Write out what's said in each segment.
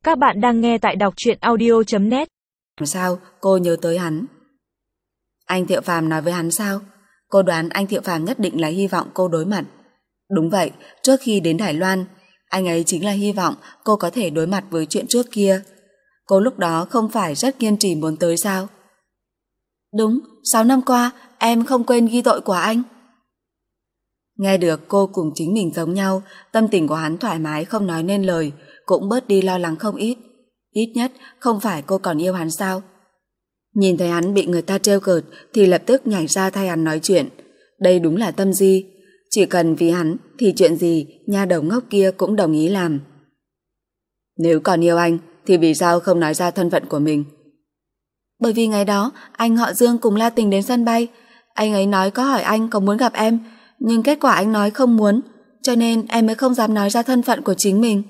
Các bạn đang nghe tại đọc truyện audio.net. Sao cô nhớ tới hắn? Anh Thiệu Phàm nói với hắn sao? Cô đoán anh Thiệu Phàm nhất định là hy vọng cô đối mặt. Đúng vậy, trước khi đến Đài Loan, anh ấy chính là hy vọng cô có thể đối mặt với chuyện trước kia. Cô lúc đó không phải rất kiên trì muốn tới sao? Đúng, 6 năm qua em không quên ghi tội của anh. Nghe được cô cùng chính mình giống nhau, tâm tình của hắn thoải mái không nói nên lời, cũng bớt đi lo lắng không ít. Ít nhất không phải cô còn yêu hắn sao? Nhìn thấy hắn bị người ta trêu cợt thì lập tức nhảy ra thay hắn nói chuyện. Đây đúng là tâm di. Chỉ cần vì hắn thì chuyện gì nha đầu ngốc kia cũng đồng ý làm. Nếu còn yêu anh thì vì sao không nói ra thân phận của mình? Bởi vì ngày đó anh họ Dương cùng La Tình đến sân bay. Anh ấy nói có hỏi anh có muốn gặp em, nhưng kết quả anh nói không muốn, cho nên em mới không dám nói ra thân phận của chính mình.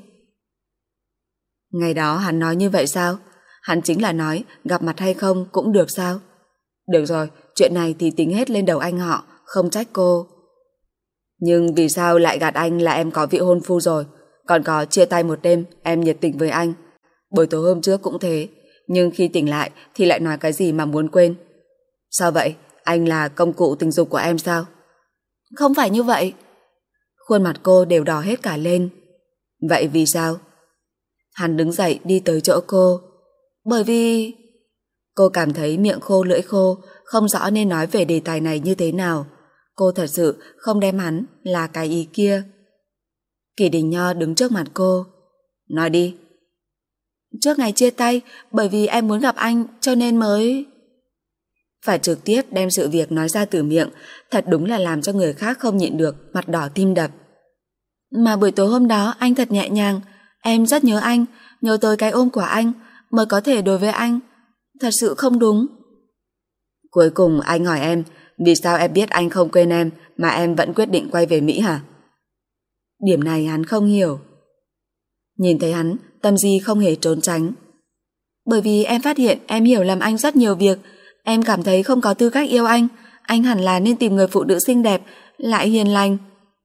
Ngày đó hắn nói như vậy sao? Hắn chính là nói gặp mặt hay không cũng được sao? Được rồi, chuyện này thì tính hết lên đầu anh họ, không trách cô. Nhưng vì sao lại gạt anh là em có vị hôn phu rồi? Còn có chia tay một đêm em nhiệt tình với anh. Buổi tối hôm trước cũng thế, nhưng khi tỉnh lại thì lại nói cái gì mà muốn quên. Sao vậy? Anh là công cụ tình dục của em sao? Không phải như vậy. Khuôn mặt cô đều đỏ hết cả lên. Vậy vì sao? Hắn đứng dậy đi tới chỗ cô. Bởi vì... Cô cảm thấy miệng khô lưỡi khô, không rõ nên nói về đề tài này như thế nào. Cô thật sự không đem hắn là cái ý kia. Kỷ Đình Nho đứng trước mặt cô. Nói đi. Trước ngày chia tay, bởi vì em muốn gặp anh cho nên mới... Phải trực tiếp đem sự việc nói ra từ miệng, thật đúng là làm cho người khác không nhịn được, mặt đỏ tim đập. Mà buổi tối hôm đó anh thật nhẹ nhàng, em rất nhớ anh, nhớ tới cái ôm của anh, mới có thể đối với anh. Thật sự không đúng. Cuối cùng anh hỏi em, vì sao em biết anh không quên em mà em vẫn quyết định quay về Mỹ hả? Điểm này hắn không hiểu. Nhìn thấy hắn, Tâm Di không hề trốn tránh. Bởi vì em phát hiện em hiểu lầm anh rất nhiều việc. Em cảm thấy không có tư cách yêu anh hẳn là nên tìm người phụ nữ xinh đẹp, lại hiền lành.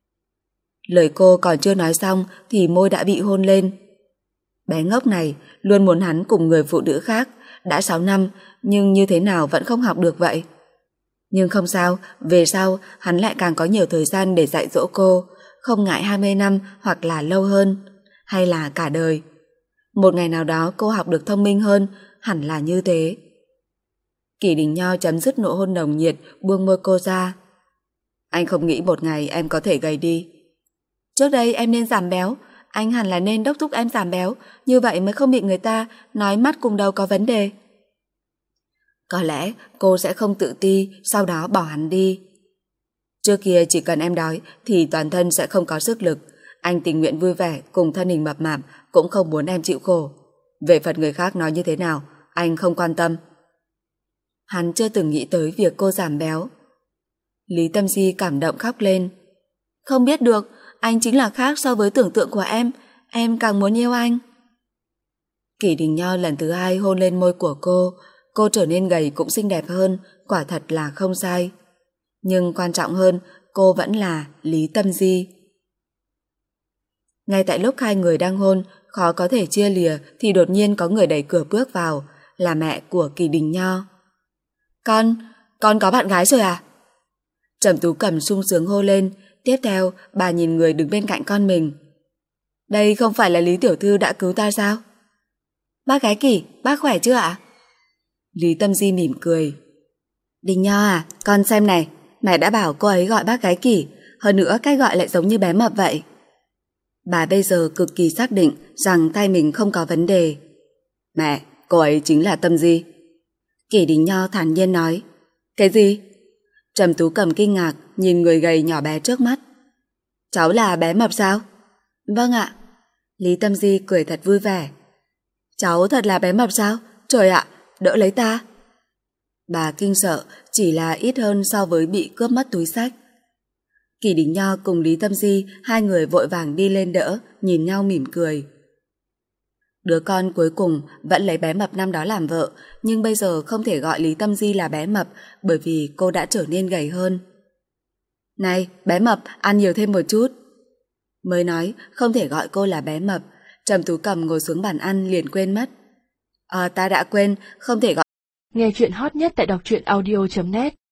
Lời cô còn chưa nói xong thì môi đã bị hôn lên. Bé ngốc này luôn muốn hắn cùng người phụ nữ khác, đã 6 năm nhưng như thế nào vẫn không học được vậy. Nhưng không sao, về sau hắn lại càng có nhiều thời gian để dạy dỗ cô, không ngại 20 năm hoặc là lâu hơn, hay là cả đời. Một ngày nào đó cô học được thông minh hơn, hẳn là như thế. Kỷ Đình Nho chấm dứt nụ hôn nồng nhiệt, buông môi cô ra. Anh không nghĩ một ngày em có thể gầy đi. Trước đây em nên giảm béo, anh hẳn là nên đốc thúc em giảm béo, như vậy mới không bị người ta nói mắt cùng đầu có vấn đề. Có lẽ cô sẽ không tự ti, sau đó bỏ hắn đi. Trước kia chỉ cần em đói thì toàn thân sẽ không có sức lực. Anh tình nguyện vui vẻ cùng thân hình mập mạp, cũng không muốn em chịu khổ. Về phần người khác nói như thế nào, anh không quan tâm. Hắn chưa từng nghĩ tới việc cô giảm béo. Lý Tâm Di cảm động khóc lên. Không biết được, anh chính là khác so với tưởng tượng của em càng muốn yêu anh. Kỷ Đình Nho lần thứ 2 hôn lên môi của cô trở nên gầy cũng xinh đẹp hơn, quả thật là không sai. Nhưng quan trọng hơn, cô vẫn là Lý Tâm Di. Ngay tại lúc hai người đang hôn, khó có thể chia lìa thì đột nhiên có người đẩy cửa bước vào, là mẹ của Kỷ Đình Nho. Con có bạn gái rồi à? Trầm Tú Cẩm sung sướng hô lên, tiếp theo bà nhìn người đứng bên cạnh con mình. Đây không phải là Lý tiểu thư đã cứu ta sao? Bác gái Kỷ, bác khỏe chưa ạ? Lý Tâm Di mỉm cười. Đình Nho à, con xem này, mẹ đã bảo cô ấy gọi bác gái Kỷ, hơn nữa cách gọi lại giống như bé mập vậy. Bà bây giờ cực kỳ xác định rằng tay mình không có vấn đề. Mẹ, cô ấy chính là Tâm Di. Kỷ Đình Nho thản nhiên nói. Cái gì? Trầm Tú Cẩm kinh ngạc nhìn người gầy nhỏ bé trước mắt. Cháu là bé mập sao? Vâng ạ. Lý Tâm Di cười thật vui vẻ. Cháu thật là bé mập sao? Trời ạ, đỡ lấy ta. Bà kinh sợ chỉ là ít hơn so với bị cướp mất túi xách. Kỷ Đình Nho cùng Lý Tâm Di, hai người vội vàng đi lên đỡ, nhìn nhau mỉm cười. Đứa con cuối cùng vẫn lấy bé mập năm đó làm vợ, nhưng bây giờ không thể gọi Lý Tâm Di là bé mập bởi vì cô đã trở nên gầy hơn. Này, bé mập, ăn nhiều thêm một chút. Mới nói không thể gọi cô là bé mập, Trầm Tú Cầm ngồi xuống bàn ăn liền quên mất. Ta đã quên, không thể gọi. Nghe chuyện hot nhất tại đọc truyện audio.net